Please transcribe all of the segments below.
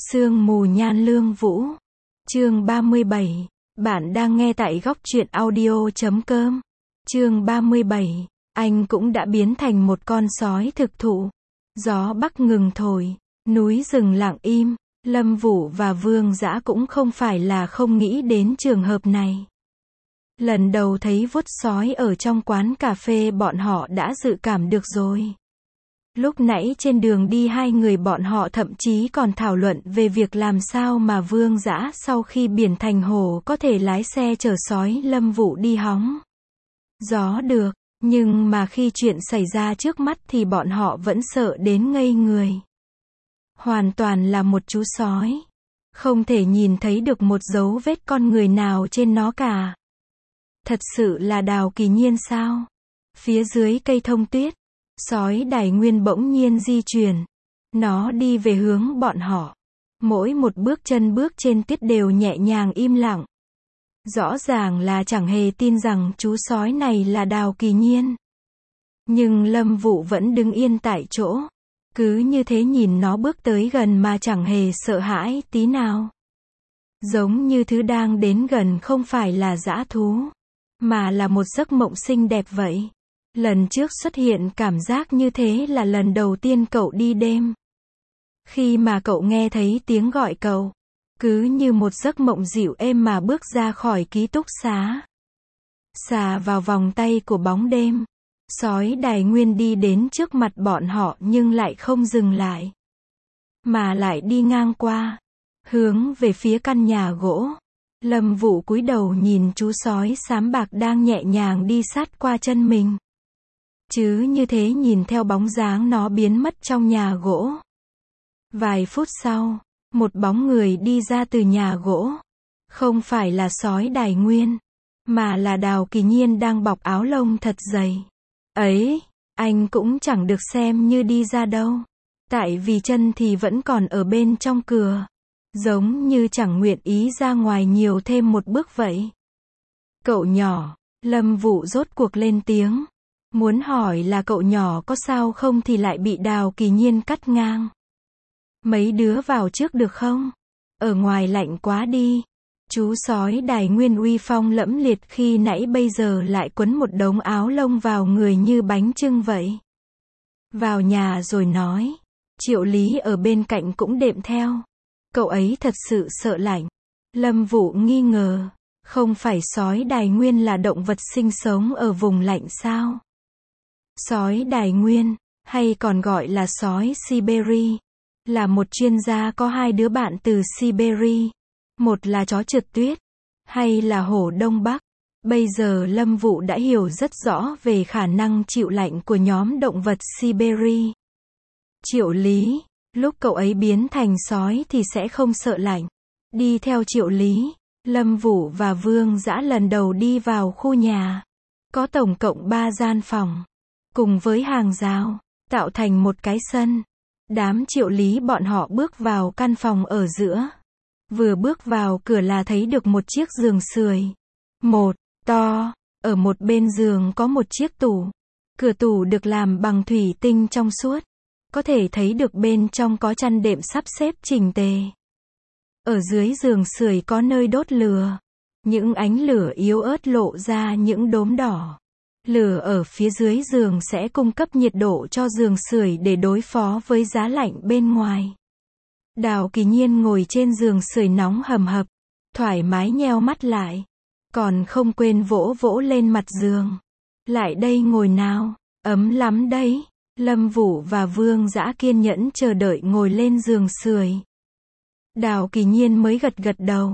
Sương mù nhan lương vũ. Chương 37. Bạn đang nghe tại góc truyện audio.com. Chương 37. Anh cũng đã biến thành một con sói thực thụ. Gió bắc ngừng thổi, núi rừng lặng im. Lâm Vũ và Vương Dã cũng không phải là không nghĩ đến trường hợp này. Lần đầu thấy vuốt sói ở trong quán cà phê bọn họ đã dự cảm được rồi. Lúc nãy trên đường đi hai người bọn họ thậm chí còn thảo luận về việc làm sao mà Vương Dã sau khi biển thành hồ có thể lái xe chở sói Lâm Vũ đi hóng gió được, nhưng mà khi chuyện xảy ra trước mắt thì bọn họ vẫn sợ đến ngây người. Hoàn toàn là một chú sói. Không thể nhìn thấy được một dấu vết con người nào trên nó cả. Thật sự là Đào Kỳ Nhiên sao? Phía dưới cây thông tuyết, sói Đài Nguyên bỗng nhiên di chuyển. Nó đi về hướng bọn họ. Mỗi một bước chân bước trên tuyết đều nhẹ nhàng im lặng. Rõ ràng là chẳng hề tin rằng chú sói này là Đào Kỳ Nhiên. Nhưng Lâm Vũ vẫn đứng yên tại chỗ. Cứ như thế nhìn nó bước tới gần mà chẳng hề sợ hãi tí nào. Giống như thứ đang đến gần không phải là dã thú, mà là một giấc mộng xinh đẹp vậy. Lần trước xuất hiện cảm giác như thế là lần đầu tiên cậu đi đêm. Khi mà cậu nghe thấy tiếng gọi cậu, cứ như một giấc mộng dịu êm mà bước ra khỏi ký túc xá. Xà vào vòng tay của bóng đêm. Sói Đài Nguyên đi đến trước mặt bọn họ nhưng lại không dừng lại, mà lại đi ngang qua, hướng về phía căn nhà gỗ. Lâm Vũ cúi đầu nhìn chú sói xám bạc đang nhẹ nhàng đi sát qua chân mình. Chứ như thế nhìn theo bóng dáng nó biến mất trong nhà gỗ. Vài phút sau, một bóng người đi ra từ nhà gỗ. Không phải là sói Đài Nguyên, mà là Đào Kỳ Nhiên đang bọc áo lông thật dày. Ấy, anh cũng chẳng được xem như đi ra đâu. Tại vì chân thì vẫn còn ở bên trong cửa. Giống như chẳng nguyện ý ra ngoài nhiều thêm một bước vậy. Cậu nhỏ, Lâm Vũ rốt cuộc lên tiếng. Muốn hỏi là cậu nhỏ có sao không thì lại bị Đào Kỳ Nhiên cắt ngang. Mấy đứa vào trước được không? Ở ngoài lạnh quá đi. Chú sói Đài Nguyên uy phong lẫm liệt khi nãy bây giờ lại quấn một đống áo lông vào người như bánh chưng vậy. Vào nhà rồi nói. Triệu Lý ở bên cạnh cũng đệm theo. Cậu ấy thật sự sợ lạnh. Lâm Vũ nghi ngờ. Không phải sói Đài Nguyên là động vật sinh sống ở vùng lạnh sao? Sói Đài Nguyên, hay còn gọi là sói Siberia, là một chuyên gia có hai đứa bạn từ Siberia. Một là chó trượt tuyết, hay là hổ Đông Bắc. Bây giờ Lâm Vũ đã hiểu rất rõ về khả năng chịu lạnh của nhóm động vật Siberia. Triệu Lý, lúc cậu ấy biến thành sói thì sẽ không sợ lạnh. Đi theo Triệu Lý, Lâm Vũ và Vương Dã lần đầu đi vào khu nhà. Có tổng cộng 3 gian phòng, cùng với hàng rào, tạo thành một cái sân. Đám Triệu Lý bọn họ bước vào căn phòng ở giữa. Vừa bước vào cửa là thấy được một chiếc giường sưởi. Một, to, ở một bên giường có một chiếc tủ. Cửa tủ được làm bằng thủy tinh trong suốt. Có thể thấy được bên trong có chăn đệm sắp xếp chỉnh tề. Ở dưới giường sưởi có nơi đốt lửa. Những ánh lửa yếu ớt lộ ra những đốm đỏ. Lửa ở phía dưới giường sẽ cung cấp nhiệt độ cho giường sưởi để đối phó với giá lạnh bên ngoài. Đào Kỳ Nhiên ngồi trên giường sưởi nóng hầm hập, thoải mái nheo mắt lại, còn không quên vỗ vỗ lên mặt giường. Lại đây ngồi nào, ấm lắm đấy. Lâm Vũ và Vương Dã kiên nhẫn chờ đợi ngồi lên giường sưởi. Đào Kỳ Nhiên mới gật gật đầu.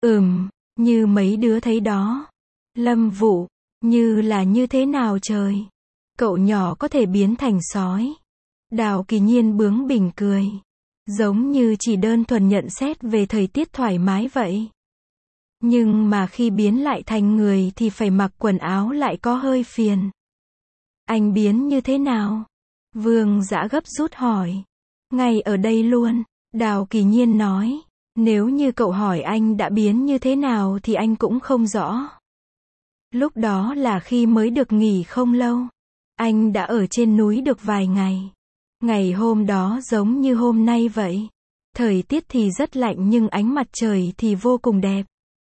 Như mấy đứa thấy đó. Lâm Vũ, như là như thế nào trời? Cậu nhỏ có thể biến thành sói. Đào Kỳ Nhiên bướng bỉnh cười. Giống như chỉ đơn thuần nhận xét về thời tiết thoải mái vậy. Nhưng mà khi biến lại thành người thì phải mặc quần áo lại có hơi phiền. Anh biến như thế nào? Vương Dã gấp rút hỏi. Ngay ở đây luôn, Đào Kỳ Nhiên nói. Nếu như cậu hỏi anh đã biến như thế nào thì anh cũng không rõ. Lúc đó là khi mới được nghỉ không lâu. Anh đã ở trên núi được vài ngày. Ngày hôm đó giống như hôm nay vậy. Thời tiết thì rất lạnh nhưng ánh mặt trời thì vô cùng đẹp.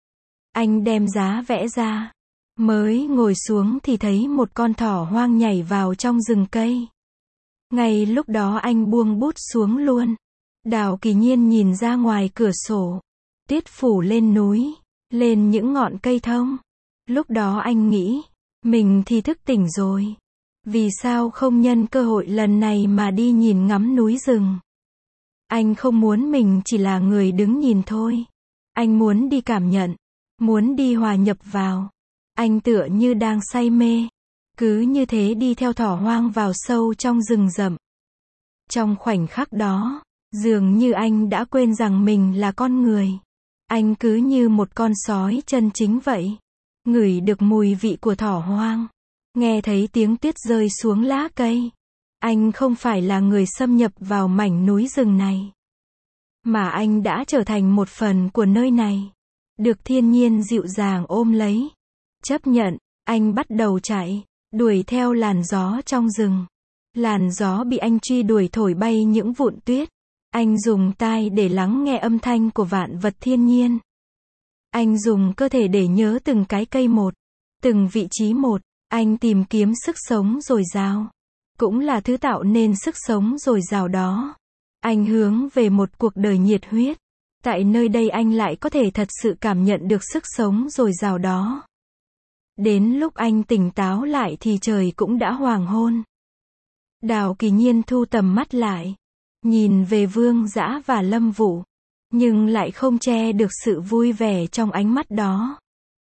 Anh đem giá vẽ ra. Mới ngồi xuống thì thấy một con thỏ hoang nhảy vào trong rừng cây. Ngay lúc đó anh buông bút xuống luôn. Đào Kỳ Nhiên nhìn ra ngoài cửa sổ. Tuyết phủ lên núi, lên những ngọn cây thông. Lúc đó anh nghĩ, mình thì thức tỉnh rồi. Vì sao không nhân cơ hội lần này mà đi nhìn ngắm núi rừng? Anh không muốn mình chỉ là người đứng nhìn thôi. Anh muốn đi cảm nhận, muốn đi hòa nhập vào. Anh tựa như đang say mê. Cứ như thế đi theo thỏ hoang vào sâu trong rừng rậm. Trong khoảnh khắc đó, dường như anh đã quên rằng mình là con người. Anh cứ như một con sói chân chính vậy. Ngửi được mùi vị của thỏ hoang. Nghe thấy tiếng tuyết rơi xuống lá cây. Anh không phải là người xâm nhập vào mảnh núi rừng này. Mà anh đã trở thành một phần của nơi này. Được thiên nhiên dịu dàng ôm lấy. Chấp nhận, anh bắt đầu chạy, đuổi theo làn gió trong rừng. Làn gió bị anh truy đuổi thổi bay những vụn tuyết. Anh dùng tai để lắng nghe âm thanh của vạn vật thiên nhiên. Anh dùng cơ thể để nhớ từng cái cây một, từng vị trí một. Anh tìm kiếm sức sống dồi dào. Cũng là thứ tạo nên sức sống dồi dào đó. Anh hướng về một cuộc đời nhiệt huyết. Tại nơi đây anh lại có thể thật sự cảm nhận được sức sống dồi dào đó. Đến lúc anh tỉnh táo lại thì trời cũng đã hoàng hôn. Đào Kỳ Nhiên thu tầm mắt lại. Nhìn về Vương Dã và Lâm Vũ. Nhưng lại không che được sự vui vẻ trong ánh mắt đó.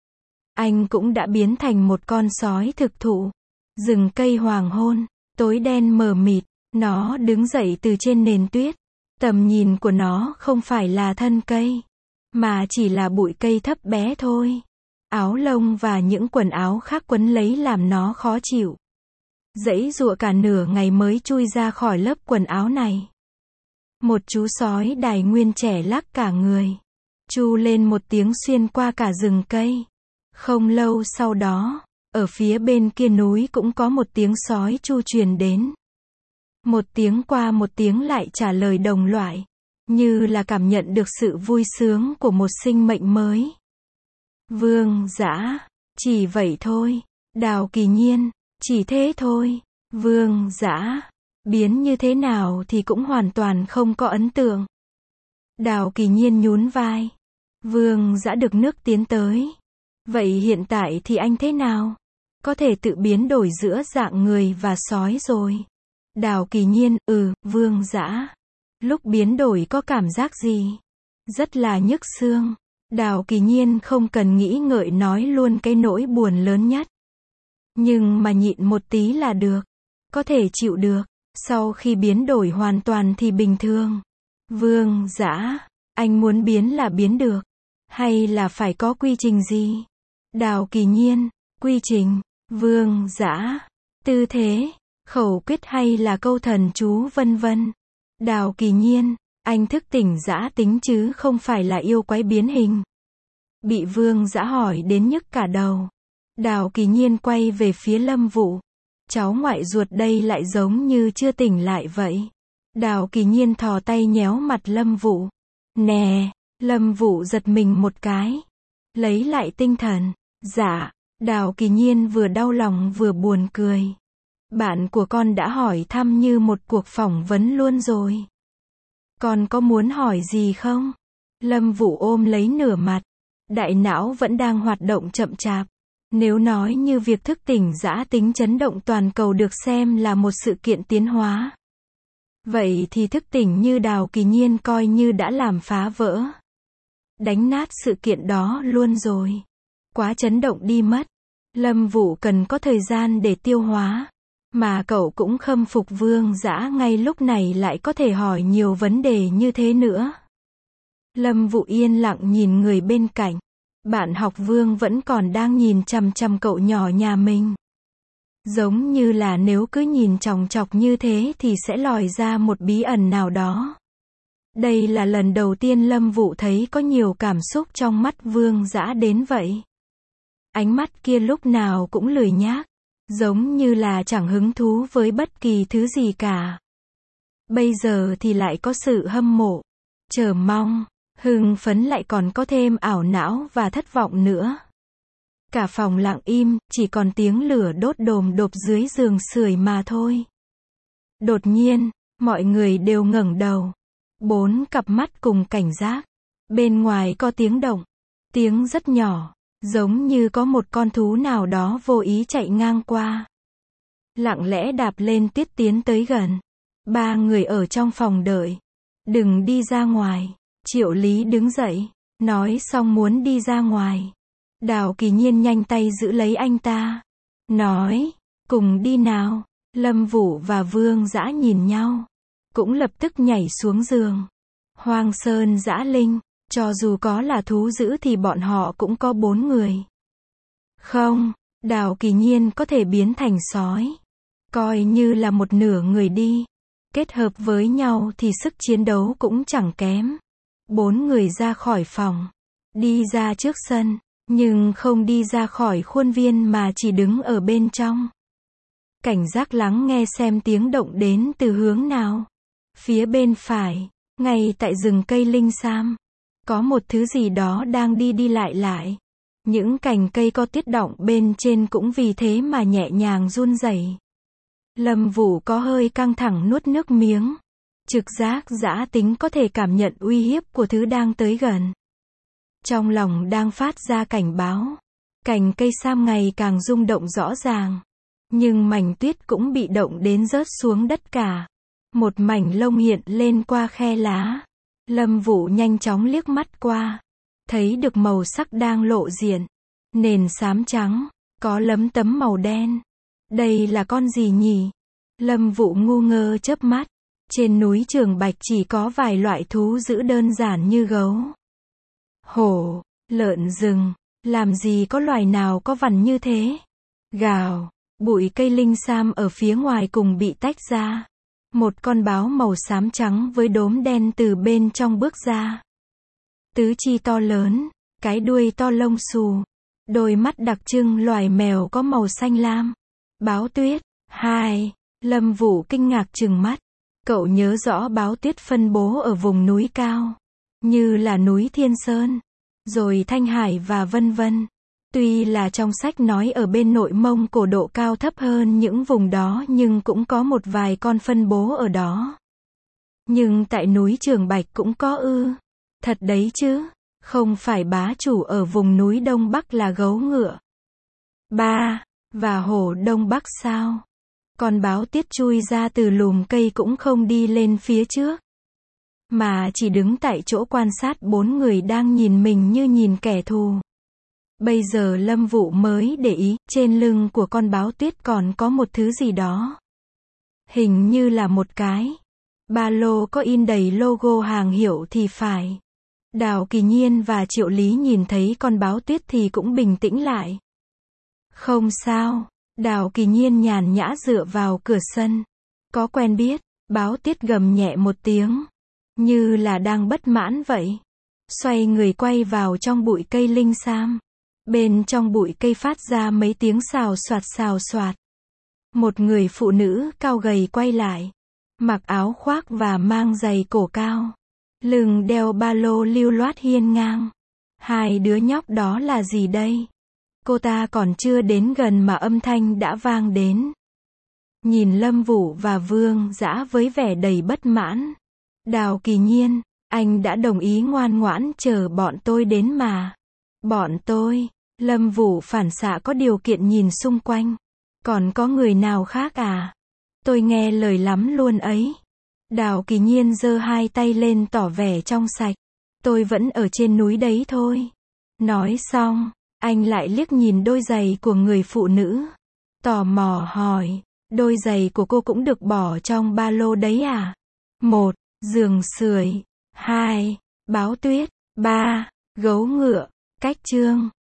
Anh cũng đã biến thành một con sói thực thụ. Rừng cây hoàng hôn, tối đen mờ mịt, nó đứng dậy từ trên nền tuyết. Tầm nhìn của nó không phải là thân cây, mà chỉ là bụi cây thấp bé thôi. Áo lông và những quần áo khác quấn lấy làm nó khó chịu. Giãy giụa cả nửa ngày mới chui ra khỏi lớp quần áo này. Một chú sói đài nguyên trẻ lắc cả người. Tru lên một tiếng xuyên qua cả rừng cây. Không lâu sau đó, ở phía bên kia núi cũng có một tiếng sói tru truyền đến. Một tiếng qua một tiếng lại trả lời đồng loại. Như là cảm nhận được sự vui sướng của một sinh mệnh mới. Vương Dã, chỉ vậy thôi. Đào Kỳ Nhiên, chỉ thế thôi. Vương Dã, biến như thế nào thì cũng hoàn toàn không có ấn tượng. Đào Kỳ Nhiên nhún vai. Vương Dã được nước tiến tới. Vậy hiện tại thì anh thế nào? Có thể tự biến đổi giữa dạng người và sói rồi. Đào Kỳ Nhiên, Vương Dã. Lúc biến đổi có cảm giác gì? Rất là nhức xương. Đào Kỳ Nhiên không cần nghĩ ngợi nói luôn cái nỗi buồn lớn nhất. Nhưng mà nhịn một tí là được. Có thể chịu được. Sau khi biến đổi hoàn toàn thì bình thường. Vương Dã, anh muốn biến là biến được. Hay là phải có quy trình gì? Đào Kỳ Nhiên, quy trình. Vương Dã, tư thế, khẩu quyết hay là câu thần chú vân vân. Đào Kỳ Nhiên, anh thức tỉnh dã tính chứ không phải là yêu quái biến hình. Bị Vương Dã hỏi đến nhức cả đầu. Đào Kỳ Nhiên quay về phía Lâm Vũ. Cháu ngoại ruột đây lại giống như chưa tỉnh lại vậy. Đào Kỳ Nhiên thò tay nhéo mặt Lâm Vũ. Nè, Lâm Vũ giật mình một cái. Lấy lại tinh thần. Dạ, Đào Kỳ Nhiên vừa đau lòng vừa buồn cười. Bạn của con đã hỏi thăm như một cuộc phỏng vấn luôn rồi. Con có muốn hỏi gì không? Lâm Vũ ôm lấy nửa mặt. Đại não vẫn đang hoạt động chậm chạp. Nếu nói như việc thức tỉnh dã tính chấn động toàn cầu được xem là một sự kiện tiến hóa. Vậy thì thức tỉnh như Đào Kỳ Nhiên coi như đã làm phá vỡ. Đánh nát sự kiện đó luôn rồi. Quá chấn động đi mất. Lâm Vũ cần có thời gian để tiêu hóa. Mà cậu cũng khâm phục Vương Dã ngay lúc này lại có thể hỏi nhiều vấn đề như thế nữa. Lâm Vũ yên lặng nhìn người bên cạnh. Bạn học Vương vẫn còn đang nhìn chằm chằm cậu nhỏ nhà mình. Giống như là nếu cứ nhìn chòng chọc như thế thì sẽ lòi ra một bí ẩn nào đó. Đây là lần đầu tiên Lâm Vũ thấy có nhiều cảm xúc trong mắt Vương Dã đến vậy. Ánh mắt kia lúc nào cũng lười nhác. Giống như là chẳng hứng thú với bất kỳ thứ gì cả. Bây giờ thì lại có sự hâm mộ. chờ mong, hưng phấn lại còn có thêm ảo não và thất vọng nữa. Cả phòng lặng im, chỉ còn tiếng lửa đốt đồm đột dưới giường sưởi mà thôi. Đột nhiên, mọi người đều ngẩng đầu. 4 cặp mắt cùng cảnh giác. Bên ngoài có tiếng động. Tiếng rất nhỏ, giống như có một con thú nào đó vô ý chạy ngang qua. Lặng lẽ đạp lên Tiết tiến tới gần. 3 người ở trong phòng đợi. Đừng đi ra ngoài. Triệu Lý đứng dậy, nói xong muốn đi ra ngoài. Đào Kỳ Nhiên nhanh tay giữ lấy anh ta. Nói, cùng đi nào. Lâm Vũ và Vương Dã nhìn nhau. Cũng lập tức nhảy xuống giường. Hoang Sơn Dã Linh, cho dù có là thú dữ thì bọn họ cũng có 4 người. Không, Đào Kỳ Nhiên có thể biến thành sói. Coi như là một nửa người đi. Kết hợp với nhau thì sức chiến đấu cũng chẳng kém. 4 người ra khỏi phòng. Đi ra trước sân. Nhưng không đi ra khỏi khuôn viên mà chỉ đứng ở bên trong. Cảnh giác lắng nghe xem tiếng động đến từ hướng nào. Phía bên phải, ngay tại rừng cây linh sam, có một thứ gì đó đang đi đi lại lại. Những cành cây có tiết động bên trên cũng vì thế mà nhẹ nhàng run rẩy. Lâm Vũ có hơi căng thẳng nuốt nước miếng. Trực giác dã tính có thể cảm nhận uy hiếp của thứ đang tới gần. Trong lòng đang phát ra cảnh báo. Cành cây sam ngày càng rung động rõ ràng. Nhưng mảnh tuyết cũng bị động đến rớt xuống đất cả. Một mảnh lông hiện lên qua khe lá. Lâm Vũ nhanh chóng liếc mắt qua. Thấy được màu sắc đang lộ diện. Nền xám trắng, có lấm tấm màu đen. Đây là con gì nhỉ? Lâm Vũ ngu ngơ chớp mắt. Trên núi Trường Bạch chỉ có vài loại thú dữ đơn giản như gấu, hổ, lợn rừng. Làm gì có loài nào có vằn như thế? Gào, bụi cây linh sam ở phía ngoài cùng bị tách ra. Một con báo màu xám trắng với đốm đen từ bên trong bước ra. Tứ chi to lớn, cái đuôi to lông xù. Đôi mắt đặc trưng loài mèo có màu xanh lam. Báo tuyết. 2. Lâm Vũ kinh ngạc trừng mắt. Cậu nhớ rõ báo tuyết phân bố ở vùng núi cao. Như là núi Thiên Sơn. Rồi Thanh Hải và vân vân. Tuy là trong sách nói ở bên Nội Mông Cổ độ cao thấp hơn những vùng đó nhưng cũng có một vài con phân bố ở đó. Nhưng tại núi Trường Bạch cũng có ư? Thật đấy chứ? Không phải bá chủ ở vùng núi Đông Bắc là gấu ngựa 3 và hổ Đông Bắc sao? Con báo tiết chui ra từ lùm cây cũng không đi lên phía trước, mà chỉ đứng tại chỗ quan sát 4 người đang nhìn mình như nhìn kẻ thù. Bây giờ Lâm Vũ mới để ý, trên lưng của con báo tuyết còn có một thứ gì đó. Hình như là một cái ba lô có in đầy logo hàng hiệu thì phải. Đào Kỳ Nhiên và Triệu Lý nhìn thấy con báo tuyết thì cũng bình tĩnh lại. Không sao. Đào Kỳ Nhiên nhàn nhã dựa vào cửa sân. Có quen biết. Báo tuyết gầm nhẹ một tiếng, như là đang bất mãn vậy. Xoay người quay vào trong bụi cây linh sam. Bên trong bụi cây phát ra mấy tiếng xào xoạt. Một người phụ nữ cao gầy quay lại. Mặc áo khoác và mang giày cổ cao. Lưng đeo ba lô lưu loát hiên ngang. Hai đứa nhóc đó là gì đây? Cô ta còn chưa đến gần mà âm thanh đã vang đến. Nhìn Lâm Vũ và Vương Dã với vẻ đầy bất mãn. Đào Kỳ Nhiên, anh đã đồng ý ngoan ngoãn chờ bọn tôi đến mà. Bọn tôi? Lâm Vũ phản xạ có điều kiện nhìn xung quanh. Còn có người nào khác à? Tôi nghe lời lắm luôn ấy. Đào Kỳ Nhiên giơ hai tay lên tỏ vẻ trong sạch. Tôi vẫn ở trên núi đấy thôi. Nói xong, anh lại liếc nhìn đôi giày của người phụ nữ. Tò mò hỏi, đôi giày của cô cũng được bỏ trong ba lô đấy à? 1. Giường sưởi. 2. Báo tuyết. 3. Gấu ngựa. Cách chương